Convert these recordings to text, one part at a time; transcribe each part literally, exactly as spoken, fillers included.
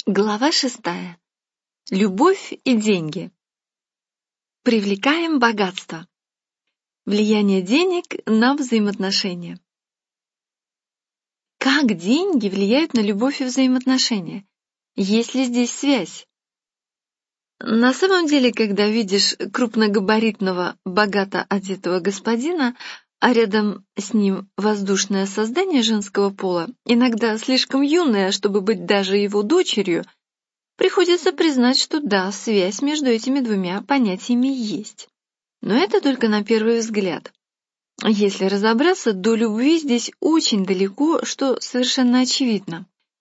Глава шестая. Любовь и деньги. Привлекаем богатство. Влияние денег на взаимоотношения. Как деньги влияют на любовь и взаимоотношения? Есть ли здесь связь? На самом деле, когда видишь крупногабаритного, богато одетого господина, а рядом с ним воздушное создание женского пола, иногда слишком юное, чтобы быть даже его дочерью, приходится признать, что да, связь между этими двумя понятиями есть. Но это только на первый взгляд. Если разобраться, до любви здесь очень далеко, что совершенно очевидно.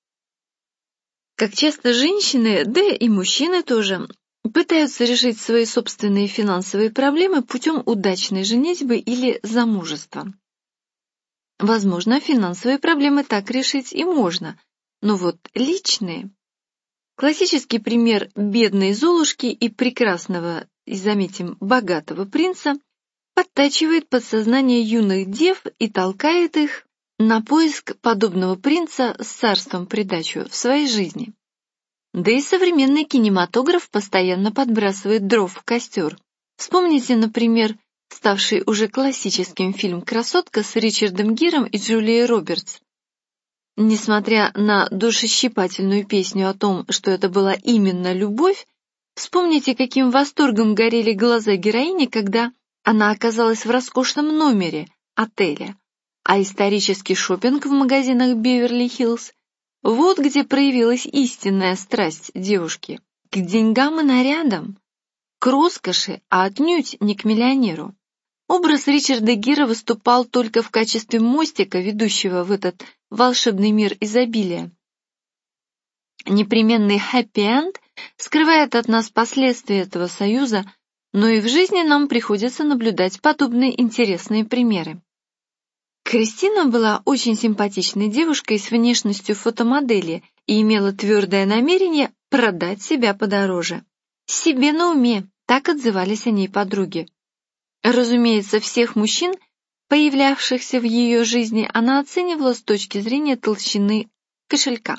Как часто женщины, да и мужчины тоже, пытаются решить свои собственные финансовые проблемы путем удачной женитьбы или замужества. Возможно, финансовые проблемы так решить и можно, но вот личные... Классический пример бедной Золушки и прекрасного, и, заметим, богатого принца подтачивает подсознание юных дев и толкает их на поиск подобного принца с царством придачу в своей жизни. Да и современный кинематограф постоянно подбрасывает дров в костер. Вспомните, например, ставший уже классическим фильм «Красотка» с Ричардом Гиром и Джулией Робертс. Несмотря на душещипательную песню о том, что это была именно любовь, вспомните, каким восторгом горели глаза героини, когда она оказалась в роскошном номере отеля, а исторический шопинг в магазинах Беверли-Хиллз — вот где проявилась истинная страсть девушки. К деньгам и нарядам, к роскоши, а отнюдь не к миллионеру. Образ Ричарда Гира выступал только в качестве мостика, ведущего в этот волшебный мир изобилия. Непременный хэппи-энд скрывает от нас последствия этого союза, но и в жизни нам приходится наблюдать подобные интересные примеры. Кристина была очень симпатичной девушкой с внешностью фотомодели и имела твердое намерение продать себя подороже. «Себе на уме», так отзывались о ней подруги. Разумеется, всех мужчин, появлявшихся в ее жизни, она оценивала с точки зрения толщины кошелька.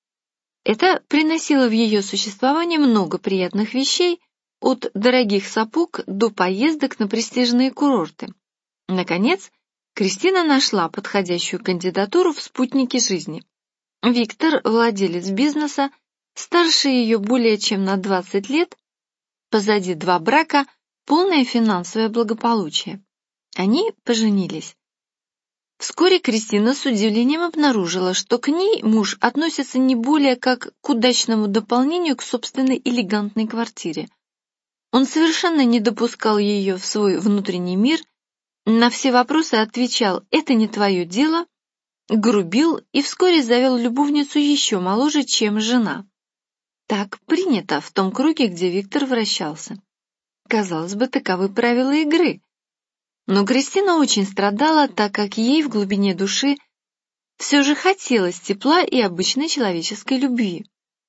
Это приносило в ее существование много приятных вещей, от дорогих сапог до поездок на престижные курорты. Наконец, Кристина нашла подходящую кандидатуру в спутнике жизни. Виктор, владелец бизнеса, старше ее более чем на двадцать лет, позади два брака, полное финансовое благополучие. Они поженились. Вскоре Кристина с удивлением обнаружила, что к ней муж относится не более как к удачному дополнению к собственной элегантной квартире. Он совершенно не допускал ее в свой внутренний мир, на все вопросы отвечал «это не твое дело», грубил и вскоре завел любовницу еще моложе, чем жена. Так принято в том круге, где Виктор вращался. Казалось бы, таковы правила игры. Но Кристина очень страдала, так как ей в глубине души все же хотелось тепла и обычной человеческой любви.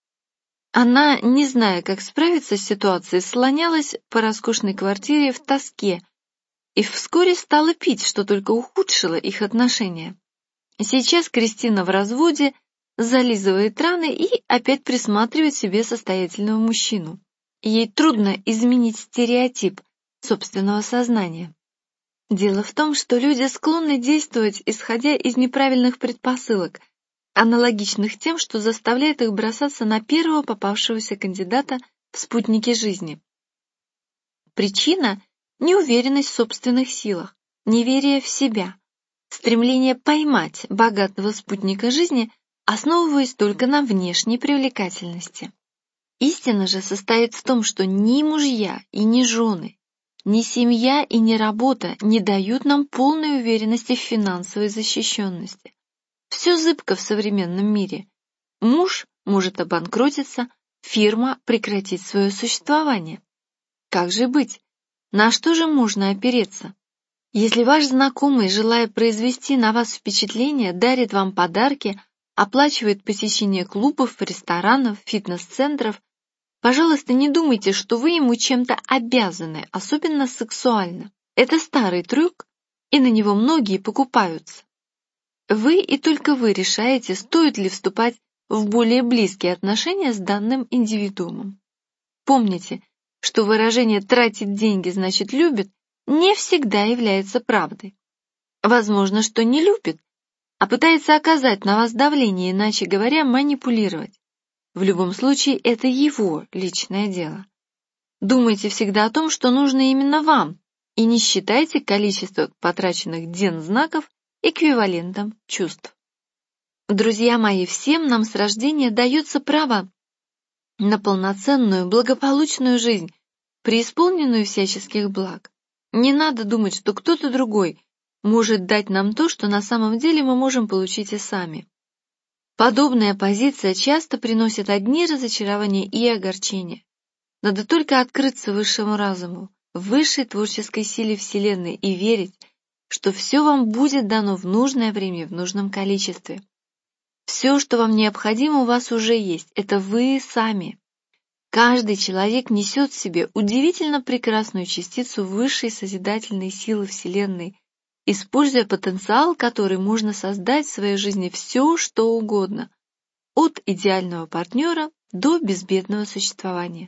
Она, не зная, как справиться с ситуацией, слонялась по роскошной квартире в тоске и вскоре стала пить, что только ухудшило их отношения. Сейчас Кристина в разводе, зализывает раны и опять присматривает себе состоятельного мужчину. Ей трудно изменить стереотип собственного сознания. Дело в том, что люди склонны действовать, исходя из неправильных предпосылок, аналогичных тем, что заставляет их бросаться на первого попавшегося кандидата в спутники жизни. Причина — неуверенность в собственных силах, неверие в себя, стремление поймать богатого спутника жизни, основываясь только на внешней привлекательности. Истина же состоит в том, что ни мужья и ни жены, ни семья и ни работа не дают нам полной уверенности в финансовой защищенности. Все зыбко в современном мире. Муж может обанкротиться, фирма прекратить свое существование. Как же быть? На что же можно опереться? Если ваш знакомый, желая произвести на вас впечатление, дарит вам подарки, оплачивает посещение клубов, ресторанов, фитнес-центров, пожалуйста, не думайте, что вы ему чем-то обязаны, особенно сексуально. Это старый трюк, и на него многие покупаются. Вы и только вы решаете, стоит ли вступать в более близкие отношения с данным индивидуумом. Помните, что выражение «тратит деньги значит любит» не всегда является правдой. Возможно, что не любит, а пытается оказать на вас давление, иначе говоря, манипулировать. В любом случае, это его личное дело. Думайте всегда о том, что нужно именно вам, и не считайте количество потраченных дзен-знаков эквивалентом чувств. Друзья мои, всем нам с рождения дается право на полноценную, благополучную жизнь, преисполненную всяческих благ. Не надо думать, что кто-то другой может дать нам то, что на самом деле мы можем получить и сами. Подобная позиция часто приносит одни разочарования и огорчения. Надо только открыться высшему разуму, высшей творческой силе Вселенной и верить, что все вам будет дано в нужное время, в нужном количестве. Все, что вам необходимо, у вас уже есть. Это вы сами. Каждый человек несет в себе удивительно прекрасную частицу высшей созидательной силы Вселенной, используя потенциал, который можно создать в своей жизни все, что угодно, от идеального партнера до безбедного существования.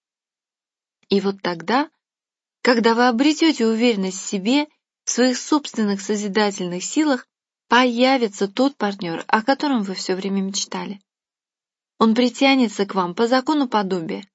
И вот тогда, когда вы обретете уверенность в себе, в своих собственных созидательных силах, появится тот партнер, о котором вы все время мечтали. Он притянется к вам по закону подобия.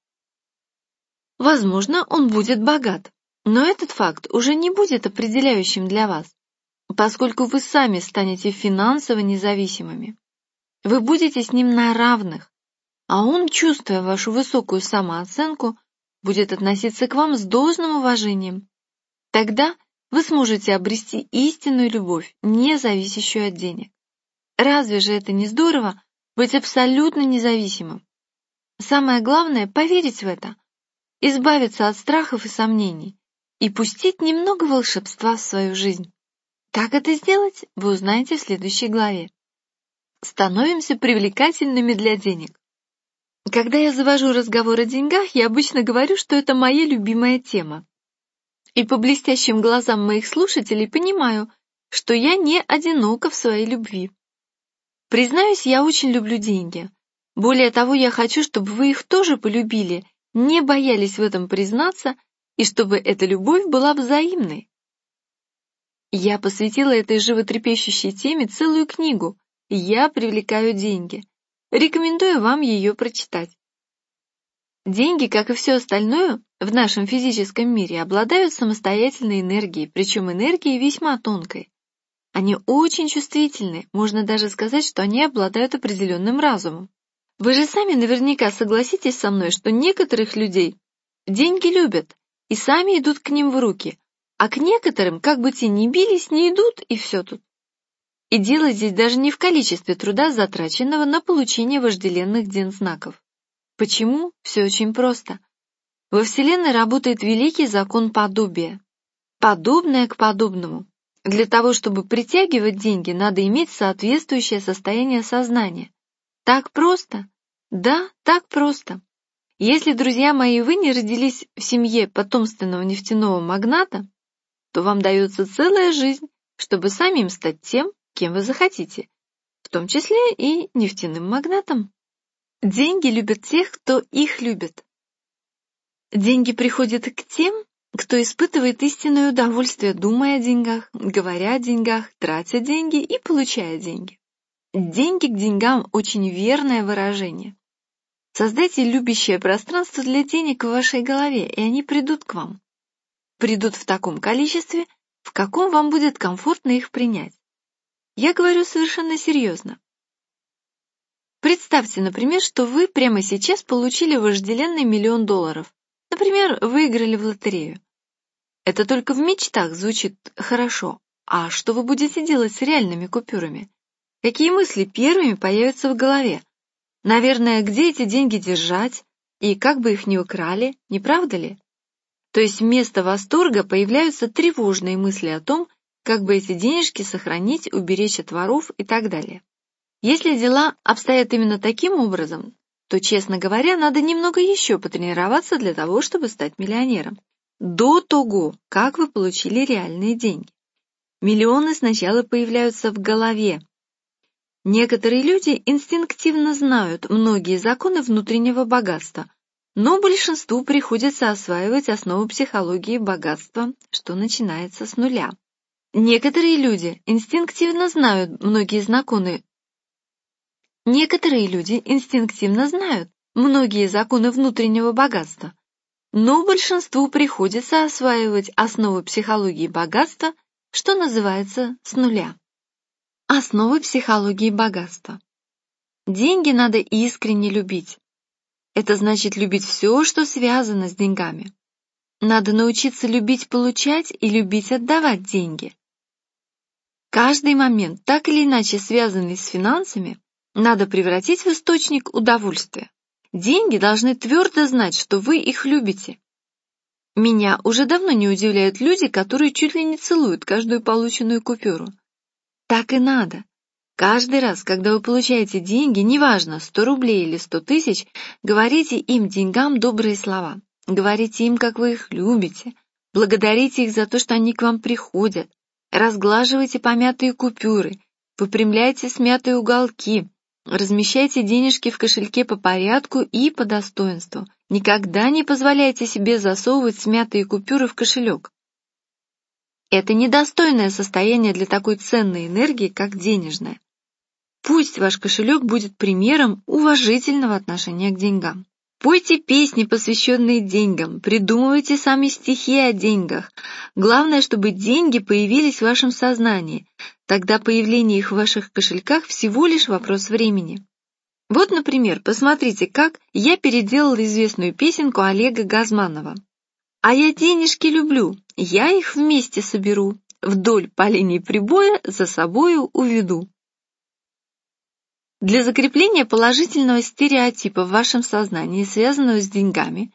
Возможно, он будет богат, но этот факт уже не будет определяющим для вас, поскольку вы сами станете финансово независимыми. Вы будете с ним на равных, а он, чувствуя вашу высокую самооценку, будет относиться к вам с должным уважением. Тогда вы сможете обрести истинную любовь, не зависящую от денег. Разве же это не здорово быть абсолютно независимым? Самое главное — поверить в это, избавиться от страхов и сомнений и пустить немного волшебства в свою жизнь. Как это сделать, вы узнаете в следующей главе. Становимся привлекательными для денег. Когда я завожу разговор о деньгах, я обычно говорю, что это моя любимая тема. И по блестящим глазам моих слушателей понимаю, что я не одинока в своей любви. Признаюсь, я очень люблю деньги. Более того, я хочу, чтобы вы их тоже полюбили, не боялись в этом признаться, и чтобы эта любовь была взаимной. Я посвятила этой животрепещущей теме целую книгу «Я привлекаю деньги». Рекомендую вам ее прочитать. Деньги, как и все остальное в нашем физическом мире, обладают самостоятельной энергией, причем энергией весьма тонкой. Они очень чувствительны, можно даже сказать, что они обладают определенным разумом. Вы же сами наверняка согласитесь со мной, что некоторых людей деньги любят и сами идут к ним в руки, а к некоторым, как бы те ни бились, не идут, и все тут. И дело здесь даже не в количестве труда, затраченного на получение вожделенных дзен-знаков. Почему? Все очень просто. Во Вселенной работает великий закон подобия. Подобное к подобному. Для того, чтобы притягивать деньги, надо иметь соответствующее состояние сознания. Так просто? Да, так просто. Если, друзья мои, вы не родились в семье потомственного нефтяного магната, то вам дается целая жизнь, чтобы самим стать тем, кем вы захотите, в том числе и нефтяным магнатом. Деньги любят тех, кто их любит. Деньги приходят к тем, кто испытывает истинное удовольствие, думая о деньгах, говоря о деньгах, тратя деньги и получая деньги. Деньги к деньгам – очень верное выражение. Создайте любящее пространство для денег в вашей голове, и они придут к вам. Придут в таком количестве, в каком вам будет комфортно их принять. Я говорю совершенно серьезно. Представьте, например, что вы прямо сейчас получили вожделенный миллион долларов. Например, выиграли в лотерею. Это только в мечтах звучит хорошо. А что вы будете делать с реальными купюрами? Какие мысли первыми появятся в голове? Наверное, где эти деньги держать и как бы их не украли, не правда ли? То есть вместо восторга появляются тревожные мысли о том, как бы эти денежки сохранить, уберечь от воров и так далее. Если дела обстоят именно таким образом, то, честно говоря, надо немного еще потренироваться для того, чтобы стать миллионером. До того, как вы получили реальные деньги. Миллионы сначала появляются в голове. Некоторые люди инстинктивно знают многие законы внутреннего богатства, но большинству приходится осваивать основу психологии богатства, что начинается с нуля. Некоторые люди инстинктивно знают многие законы. Некоторые люди инстинктивно знают многие законы внутреннего богатства, но большинству приходится осваивать основы психологии богатства, что называется с нуля. Основы психологии богатства. Деньги надо искренне любить. Это значит любить все, что связано с деньгами. Надо научиться любить получать и любить отдавать деньги. Каждый момент, так или иначе связанный с финансами, надо превратить в источник удовольствия. Деньги должны твердо знать, что вы их любите. Меня уже давно не удивляют люди, которые чуть ли не целуют каждую полученную купюру. Так и надо. Каждый раз, когда вы получаете деньги, неважно, сто рублей или сто тысяч, говорите им, деньгам, добрые слова. Говорите им, как вы их любите. Благодарите их за то, что они к вам приходят. Разглаживайте помятые купюры. Выпрямляйте смятые уголки. Размещайте денежки в кошельке по порядку и по достоинству. Никогда не позволяйте себе засовывать смятые купюры в кошелек. Это недостойное состояние для такой ценной энергии, как денежная. Пусть ваш кошелек будет примером уважительного отношения к деньгам. Пойте песни, посвященные деньгам, придумывайте сами стихи о деньгах. Главное, чтобы деньги появились в вашем сознании. Тогда появление их в ваших кошельках всего лишь вопрос времени. Вот, например, посмотрите, как я переделала известную песенку Олега Газманова. «А я денежки люблю, я их вместе соберу, вдоль по линии прибоя за собою уведу». Для закрепления положительного стереотипа в вашем сознании, связанного с деньгами,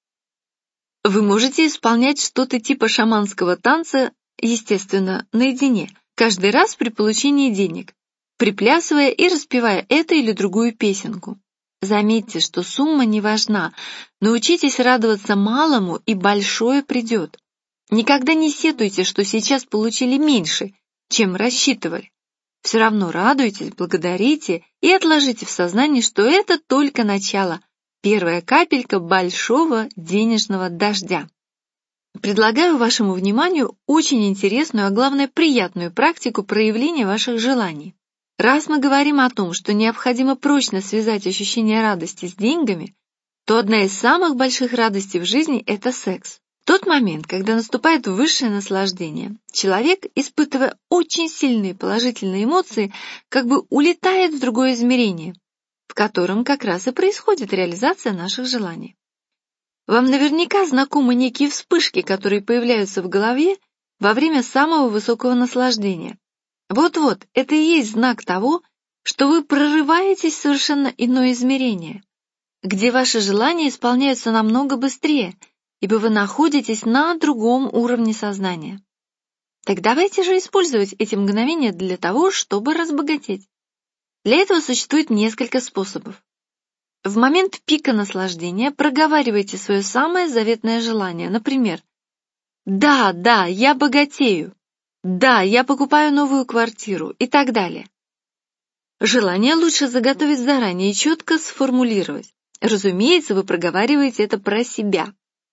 вы можете исполнять что-то типа шаманского танца, естественно, наедине, каждый раз при получении денег, приплясывая и распевая эту или другую песенку. Заметьте, что сумма не важна. Научитесь радоваться малому, и большое придет. Никогда не сетуйте, что сейчас получили меньше, чем рассчитывали. Все равно радуйтесь, благодарите и отложите в сознании, что это только начало, первая капелька большого денежного дождя. Предлагаю вашему вниманию очень интересную, а главное приятную практику проявления ваших желаний. Раз мы говорим о том, что необходимо прочно связать ощущение радости с деньгами, то одна из самых больших радостей в жизни – это секс. Тот момент, когда наступает высшее наслаждение, человек, испытывая очень сильные положительные эмоции, как бы улетает в другое измерение, в котором как раз и происходит реализация наших желаний. Вам наверняка знакомы некие вспышки, которые появляются в голове во время самого высокого наслаждения. Вот-вот, это и есть знак того, что вы прорываетесь в совершенно иное измерение, где ваши желания исполняются намного быстрее, ибо вы находитесь на другом уровне сознания. Так давайте же использовать эти мгновения для того, чтобы разбогатеть. Для этого существует несколько способов. В момент пика наслаждения проговаривайте свое самое заветное желание, например, «Да, да, я богатею», «Да, я покупаю новую квартиру» и так далее. Желание лучше заготовить заранее и четко сформулировать. Разумеется, вы проговариваете это про себя.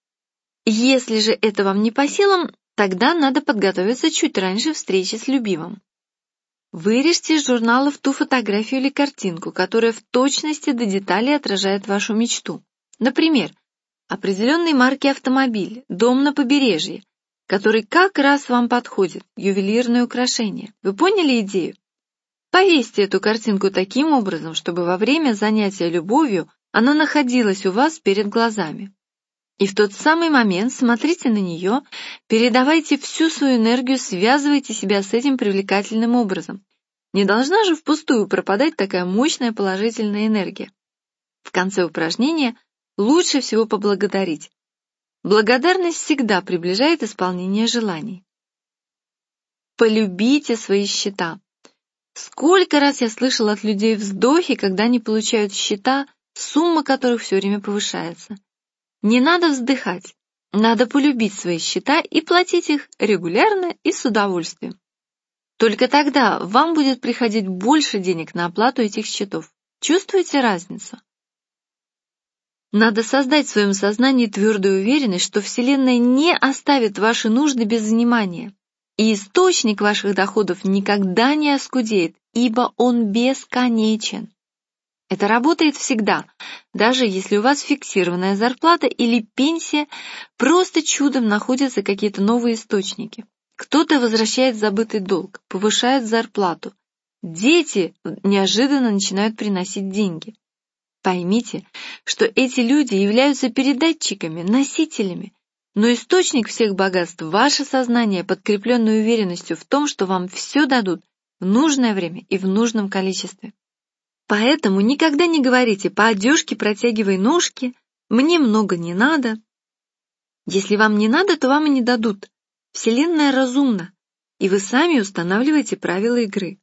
Если же это вам не по силам, тогда надо подготовиться чуть раньше встречи с любимым. Вырежьте из журналов ту фотографию или картинку, которая в точности до деталей отражает вашу мечту. Например, определенной марки автомобиль, дом на побережье, который как раз вам подходит, ювелирное украшение. Вы поняли идею? Повесьте эту картинку таким образом, чтобы во время занятия любовью она находилась у вас перед глазами. И в тот самый момент смотрите на нее, передавайте всю свою энергию, связывайте себя с этим привлекательным образом. Не должна же впустую пропадать такая мощная положительная энергия. В конце упражнения лучше всего поблагодарить. Благодарность всегда приближает исполнение желаний. Полюбите свои счета. Сколько раз я слышала от людей вздохи, когда они получают счета, сумма которых все время повышается. Не надо вздыхать, надо полюбить свои счета и платить их регулярно и с удовольствием. Только тогда вам будет приходить больше денег на оплату этих счетов. Чувствуете разницу? Надо создать в своем сознании твердую уверенность, что Вселенная не оставит ваши нужды без внимания, и источник ваших доходов никогда не оскудеет, ибо он бесконечен. Это работает всегда, даже если у вас фиксированная зарплата или пенсия, просто чудом находятся какие-то новые источники. Кто-то возвращает забытый долг, повышает зарплату. Дети неожиданно начинают приносить деньги. Поймите, что эти люди являются передатчиками, носителями, но источник всех богатств — ваше сознание, подкрепленное уверенностью в том, что вам все дадут в нужное время и в нужном количестве. Поэтому никогда не говорите «по одежке протягивай ножки», «мне много не надо». Если вам не надо, то вам и не дадут. Вселенная разумна, и вы сами устанавливаете правила игры.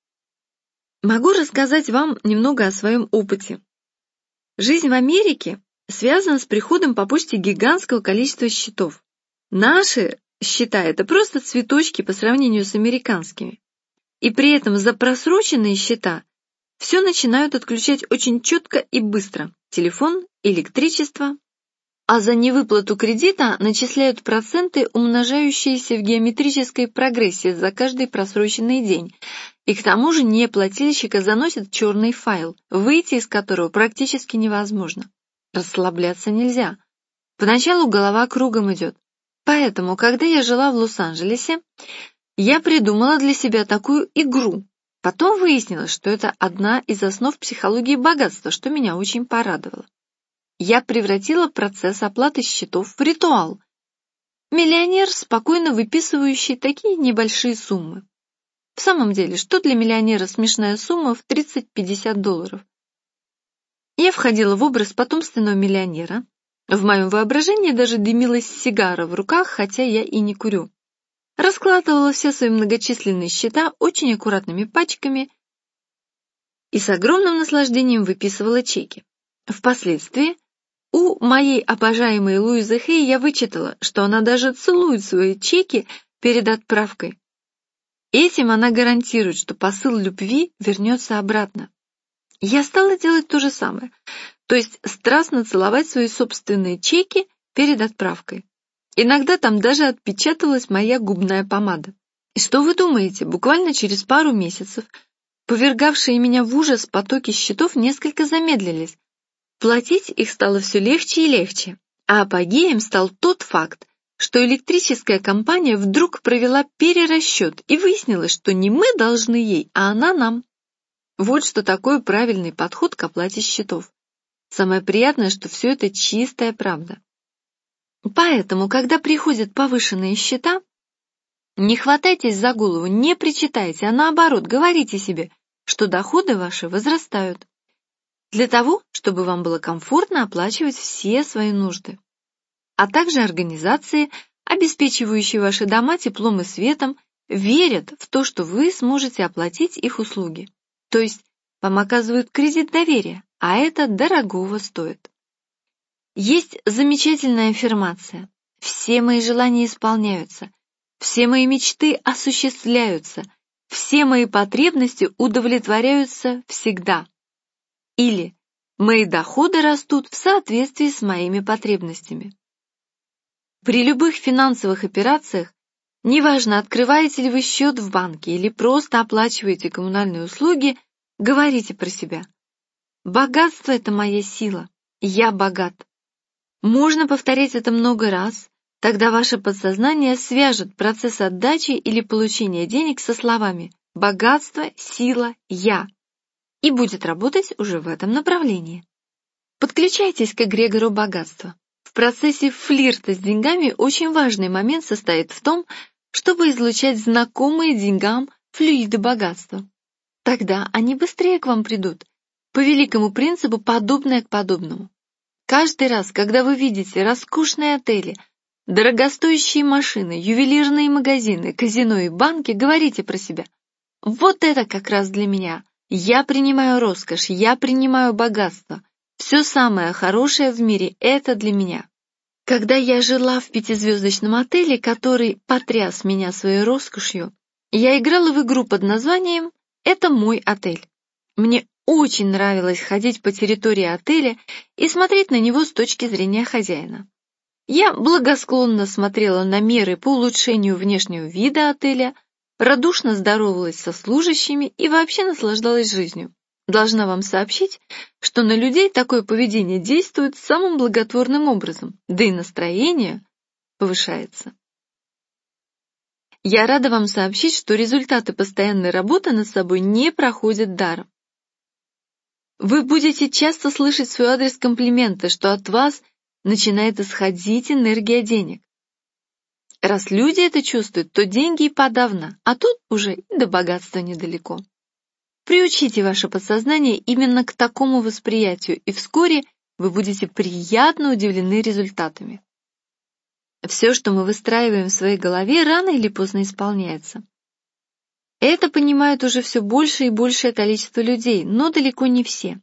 Могу рассказать вам немного о своем опыте. Жизнь в Америке связана с приходом по почте гигантского количества счетов. Наши счета — это просто цветочки по сравнению с американскими. И при этом за просроченные счета все начинают отключать очень четко и быстро. Телефон, электричество. А за невыплату кредита начисляют проценты, умножающиеся в геометрической прогрессии за каждый просроченный день. И к тому же неплательщика заносят черный файл, выйти из которого практически невозможно. Расслабляться нельзя. Поначалу голова кругом идет. Поэтому, когда я жила в Лос-Анджелесе, я придумала для себя такую игру. Потом выяснилось, что это одна из основ психологии богатства, что меня очень порадовало. Я превратила процесс оплаты счетов в ритуал. Миллионер, спокойно выписывающий такие небольшие суммы. В самом деле, что для миллионера смешная сумма в тридцать-пятьдесят долларов? Я входила в образ потомственного миллионера. В моем воображении даже дымилась сигара в руках, хотя я и не курю. Раскладывала все свои многочисленные счета очень аккуратными пачками и с огромным наслаждением выписывала чеки. Впоследствии у моей обожаемой Луизы Хей я вычитала, что она даже целует свои чеки перед отправкой. Этим она гарантирует, что посыл любви вернется обратно. Я стала делать то же самое, то есть страстно целовать свои собственные чеки перед отправкой. Иногда там даже отпечаталась моя губная помада. И что вы думаете, буквально через пару месяцев повергавшие меня в ужас потоки счетов несколько замедлились. Платить их стало все легче и легче, а апогеем стал тот факт, что электрическая компания вдруг провела перерасчет и выяснилось, что не мы должны ей, а она нам. Вот что такое правильный подход к оплате счетов. Самое приятное, что все это чистая правда. Поэтому, когда приходят повышенные счета, не хватайтесь за голову, не причитайте, а наоборот, говорите себе, что доходы ваши возрастают. Для того, чтобы вам было комфортно оплачивать все свои нужды. А также организации, обеспечивающие ваши дома теплом и светом, верят в то, что вы сможете оплатить их услуги. То есть вам оказывают кредит доверия, а это дорогого стоит. Есть замечательная аффирмация. Все мои желания исполняются, все мои мечты осуществляются, все мои потребности удовлетворяются всегда. Или мои доходы растут в соответствии с моими потребностями. При любых финансовых операциях, неважно, открываете ли вы счет в банке или просто оплачиваете коммунальные услуги, говорите про себя. Богатство — это моя сила, я богат. Можно повторять это много раз, тогда ваше подсознание свяжет процесс отдачи или получения денег со словами «богатство, сила, я» и будет работать уже в этом направлении. Подключайтесь к эгрегору богатства. В процессе флирта с деньгами очень важный момент состоит в том, чтобы излучать знакомые деньгам флюиды богатства. Тогда они быстрее к вам придут, по великому принципу подобное к подобному. Каждый раз, когда вы видите роскошные отели, дорогостоящие машины, ювелирные магазины, казино и банки, говорите про себя. Вот это как раз для меня. Я принимаю роскошь, я принимаю богатство. Все самое хорошее в мире — это для меня. Когда я жила в пятизвездочном отеле, который потряс меня своей роскошью, Я играла в игру под названием «Это мой отель». Мне очень нравилось ходить по территории отеля и смотреть на него с точки зрения хозяина. Я благосклонно смотрела на меры по улучшению внешнего вида отеля, радушно здоровалась со служащими и вообще наслаждалась жизнью. Должна вам сообщить, что на людей такое поведение действует самым благотворным образом, да и настроение повышается. Я рада вам сообщить, что результаты постоянной работы над собой не проходят даром. Вы будете часто слышать в свой адрес комплименты, что от вас начинает исходить энергия денег. Раз люди это чувствуют, то деньги и подавно, а тут уже и до богатства недалеко. Приучите ваше подсознание именно к такому восприятию, и вскоре вы будете приятно удивлены результатами. Все, что мы выстраиваем в своей голове, рано или поздно исполняется. Это понимают уже все больше и большее количество людей, но далеко не все.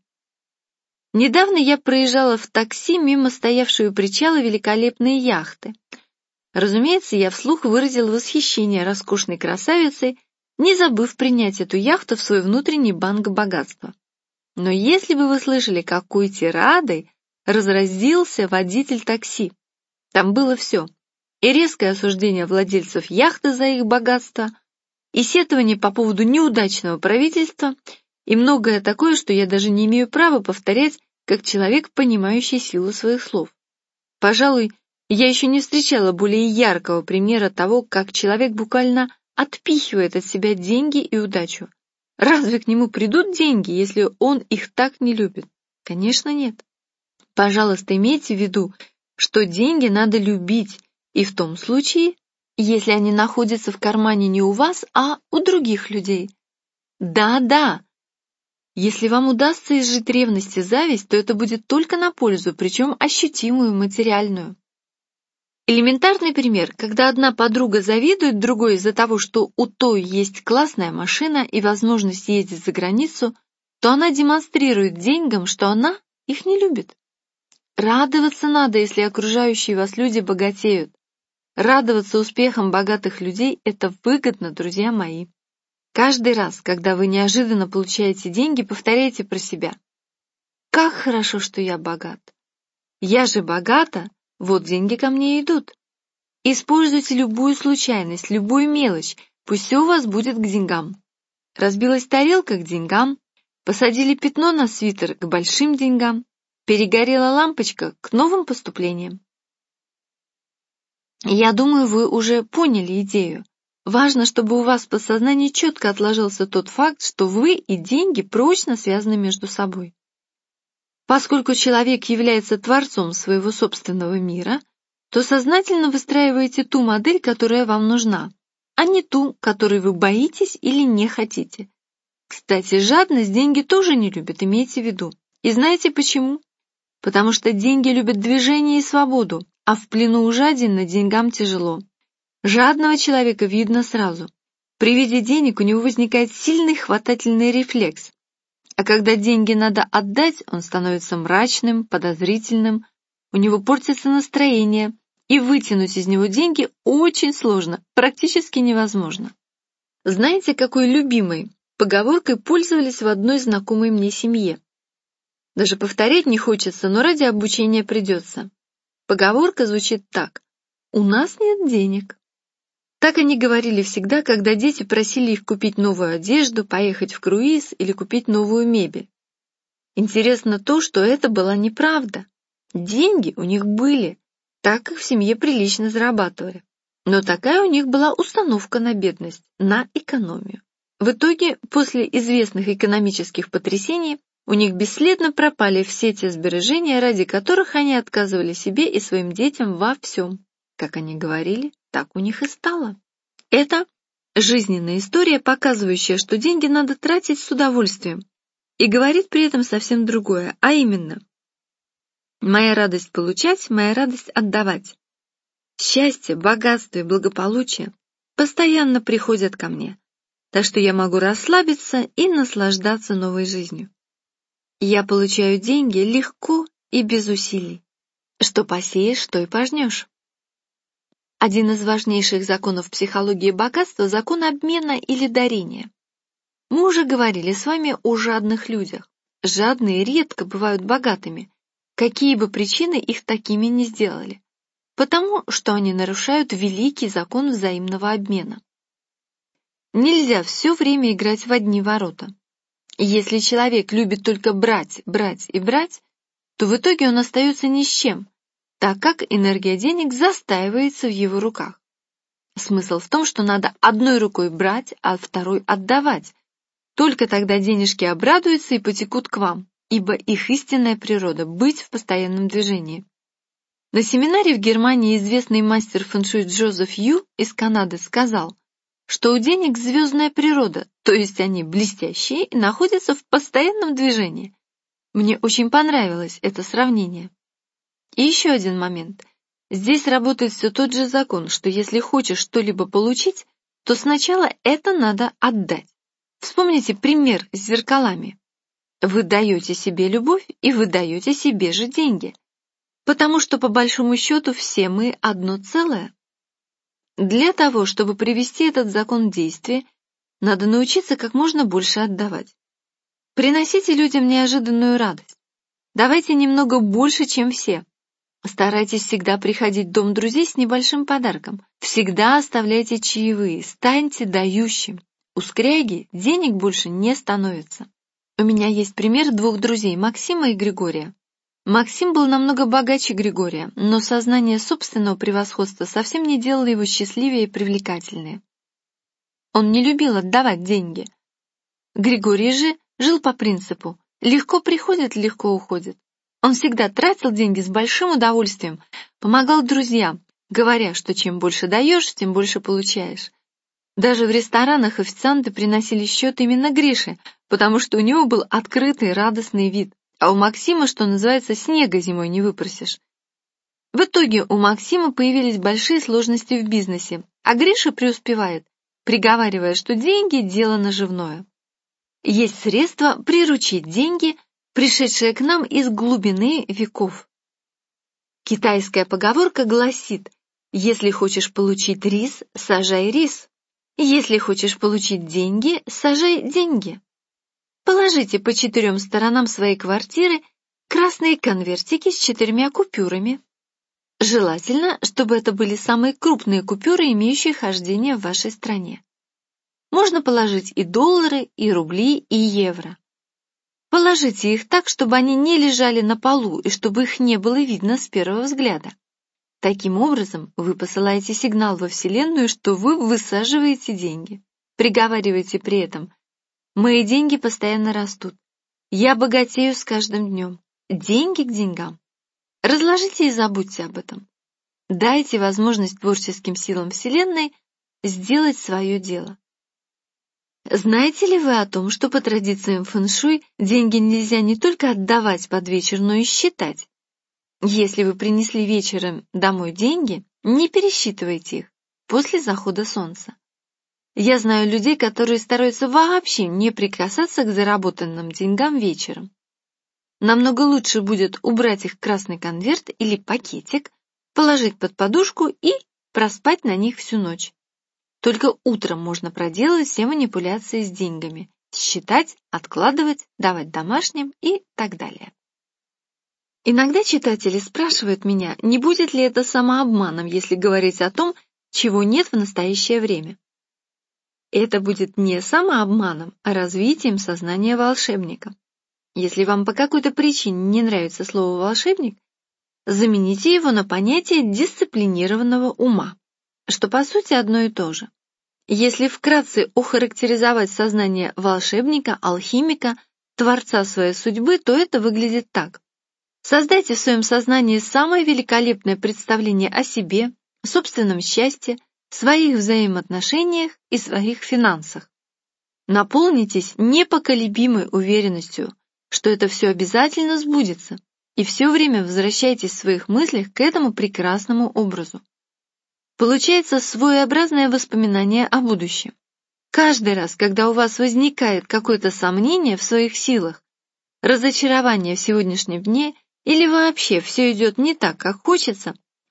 Недавно я проезжала в такси мимо стоявшей у причала великолепной яхты. Разумеется, я вслух выразила восхищение роскошной красавицей, не забыв принять эту яхту в свой внутренний банк богатства. Но если бы вы слышали, какой тирадой разразился водитель такси, там было все. И резкое осуждение владельцев яхты за их богатство, и сетование по поводу неудачного правительства, и многое такое, что я даже не имею права повторять, как человек, понимающий силу своих слов. Пожалуй, я еще не встречала более яркого примера того, как человек буквально отпихивает от себя деньги и удачу. Разве к нему придут деньги, если он их так не любит? Конечно, нет. Пожалуйста, имейте в виду, что деньги надо любить, и в том случае, если они находятся в кармане не у вас, а у других людей. Да-да, если вам удастся изжить ревность и зависть, то это будет только на пользу, причем ощутимую, материальную. Элементарный пример, когда одна подруга завидует другой из-за того, что у той есть классная машина и возможность ездить за границу, то она демонстрирует деньгам, что она их не любит. Радоваться надо, если окружающие вас люди богатеют. Радоваться успехам богатых людей – это выгодно, друзья мои. Каждый раз, когда вы неожиданно получаете деньги, повторяйте про себя. Как хорошо, что я богат. Я же богата, вот деньги ко мне идут. Используйте любую случайность, любую мелочь, пусть все у вас будет к деньгам. Разбилась тарелка к деньгам, посадили пятно на свитер к большим деньгам, перегорела лампочка к новым поступлениям. Я думаю, вы уже поняли идею. Важно, чтобы у вас в подсознании четко отложился тот факт, что вы и деньги прочно связаны между собой. Поскольку человек является творцом своего собственного мира, то сознательно выстраиваете ту модель, которая вам нужна, а не ту, которой вы боитесь или не хотите. Кстати, жадность деньги тоже не любят, имейте в виду. И знаете почему? Потому что деньги любят движение и свободу, а в плену у жадины деньгам тяжело. Жадного человека видно сразу. При виде денег у него возникает сильный хватательный рефлекс. А когда деньги надо отдать, он становится мрачным, подозрительным, у него портится настроение, и вытянуть из него деньги очень сложно, практически невозможно. Знаете, какой любимой поговоркой пользовались в одной знакомой мне семье? Даже повторять не хочется, но ради обучения придется. Поговорка звучит так: «У нас нет денег». Так они говорили всегда, когда дети просили их купить новую одежду, поехать в круиз или купить новую мебель. Интересно то, что это была неправда. Деньги у них были, так как в семье прилично зарабатывали. Но такая у них была установка на бедность, на экономию. В итоге, после известных экономических потрясений, у них бесследно пропали все те сбережения, ради которых они отказывали себе и своим детям во всем. Как они говорили, так у них и стало. Это жизненная история, показывающая, что деньги надо тратить с удовольствием, и говорит при этом совсем другое, а именно: моя радость получать, моя радость отдавать. Счастье, богатство и благополучие постоянно приходят ко мне, так что я могу расслабиться и наслаждаться новой жизнью. Я получаю деньги легко и без усилий. Что посеешь, то и пожнешь. Один из важнейших законов психологии богатства — закон обмена или дарения. Мы уже говорили с вами о жадных людях. Жадные редко бывают богатыми, какие бы причины их такими не сделали, потому что они нарушают великий закон взаимного обмена. Нельзя все время играть в одни ворота. Если человек любит только брать, брать и брать, то в итоге он остается ни с чем, так как энергия денег застаивается в его руках. Смысл в том, что надо одной рукой брать, а второй отдавать. Только тогда денежки обрадуются и потекут к вам, ибо их истинная природа — быть в постоянном движении. На семинаре в Германии известный мастер фэншуй Джозеф Ю из Канады сказал, что у денег звездная природа, то есть они блестящие и находятся в постоянном движении. Мне очень понравилось это сравнение. И еще один момент. Здесь работает все тот же закон, что если хочешь что-либо получить, то сначала это надо отдать. Вспомните пример с зеркалами. Вы даете себе любовь, и вы даете себе же деньги. Потому что, по большому счету, все мы одно целое. Для того, чтобы привести этот закон в действие, надо научиться как можно больше отдавать. Приносите людям неожиданную радость. Давайте немного больше, чем все. Старайтесь всегда приходить в дом друзей с небольшим подарком. Всегда оставляйте чаевые, станьте дающим. У скряги денег больше не становится. У меня есть пример двух друзей, Максима и Григория. Максим был намного богаче Григория, но сознание собственного превосходства совсем не делало его счастливее и привлекательнее. Он не любил отдавать деньги. Григорий же жил по принципу «легко приходит, легко уходит». Он всегда тратил деньги с большим удовольствием, помогал друзьям, говоря, что чем больше даешь, тем больше получаешь. Даже в ресторанах официанты приносили счет именно Грише, потому что у него был открытый, радостный вид, а у Максима, что называется, снега зимой не выпросишь. В итоге у Максима появились большие сложности в бизнесе, а Гриша преуспевает, приговаривая, что деньги – дело наживное. Есть средства приручить деньги, пришедшие к нам из глубины веков. Китайская поговорка гласит: «Если хочешь получить рис, сажай рис. Если хочешь получить деньги, сажай деньги». Положите по четырем сторонам своей квартиры красные конвертики с четырьмя купюрами. Желательно, чтобы это были самые крупные купюры, имеющие хождение в вашей стране. Можно положить и доллары, и рубли, и евро. Положите их так, чтобы они не лежали на полу и чтобы их не было видно с первого взгляда. Таким образом, вы посылаете сигнал во Вселенную, что вы высаживаете деньги. Приговариваете при этом: «Мои деньги постоянно растут. Я богатею с каждым днем. Деньги к деньгам». Разложите и забудьте об этом. Дайте возможность творческим силам Вселенной сделать свое дело. Знаете ли вы о том, что по традициям фэншуй деньги нельзя не только отдавать под вечер, но и считать? Если вы принесли вечером домой деньги, не пересчитывайте их после захода солнца. Я знаю людей, которые стараются вообще не прикасаться к заработанным деньгам вечером. Намного лучше будет убрать их в красный конверт или пакетик, положить под подушку и проспать на них всю ночь. Только утром можно проделать все манипуляции с деньгами, считать, откладывать, давать домашним и так далее. Иногда читатели спрашивают меня, не будет ли это самообманом, если говорить о том, чего нет в настоящее время. Это будет не самообманом, а развитием сознания волшебника. Если вам по какой-то причине не нравится слово «волшебник», замените его на понятие дисциплинированного ума, что по сути одно и то же. Если вкратце охарактеризовать сознание волшебника, алхимика, творца своей судьбы, то это выглядит так. Создайте в своем сознании самое великолепное представление о себе, собственном счастье, своих взаимоотношениях и своих финансах. Наполнитесь непоколебимой уверенностью, что это все обязательно сбудется, и все время возвращайтесь в своих мыслях к этому прекрасному образу. Получается своеобразное воспоминание о будущем. Каждый раз, когда у вас возникает какое-то сомнение в своих силах, разочарование в сегодняшнем дне или вообще все идет не так, как хочется,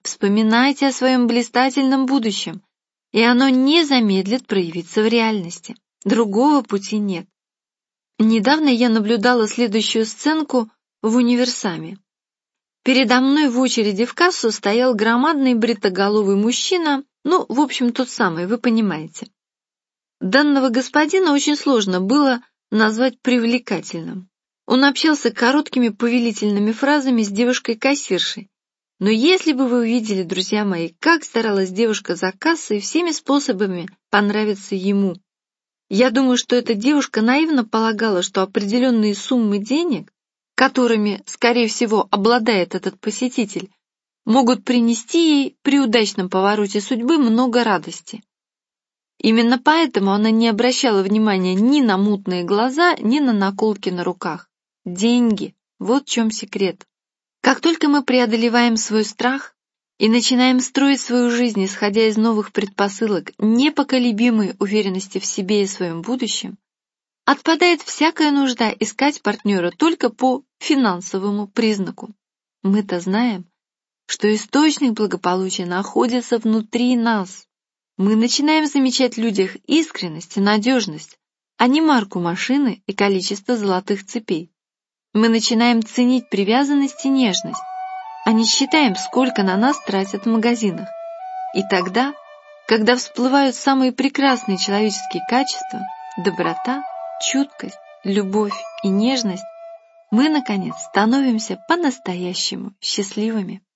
Вспоминайте о своем блистательном будущем, и оно не замедлит проявиться в реальности. Другого пути нет. Недавно я наблюдала следующую сценку в универсаме. Передо мной в очереди в кассу стоял громадный бритоголовый мужчина, ну, в общем, тот самый, вы понимаете. Данного господина очень сложно было назвать привлекательным. Он общался короткими повелительными фразами с девушкой-кассиршей. Но если бы вы увидели, друзья мои, как старалась девушка за кассой всеми способами понравиться ему. Я думаю, что эта девушка наивно полагала, что определенные суммы денег, которыми, скорее всего, обладает этот посетитель, могут принести ей при удачном повороте судьбы много радости. Именно поэтому она не обращала внимания ни на мутные глаза, ни на наколки на руках. Деньги — вот в чем секрет. Как только мы преодолеваем свой страх и начинаем строить свою жизнь, исходя из новых предпосылок, непоколебимой уверенности в себе и своем будущем, отпадает всякая нужда искать партнера только по финансовому признаку. Мы-то знаем, что источник благополучия находится внутри нас. Мы начинаем замечать в людях искренность и надежность, а не марку машины и количество золотых цепей. Мы начинаем ценить привязанность и нежность, а не считаем, сколько на нас тратят в магазинах. И тогда, когда всплывают самые прекрасные человеческие качества — доброта, чуткость, любовь и нежность, мы, наконец, становимся по-настоящему счастливыми.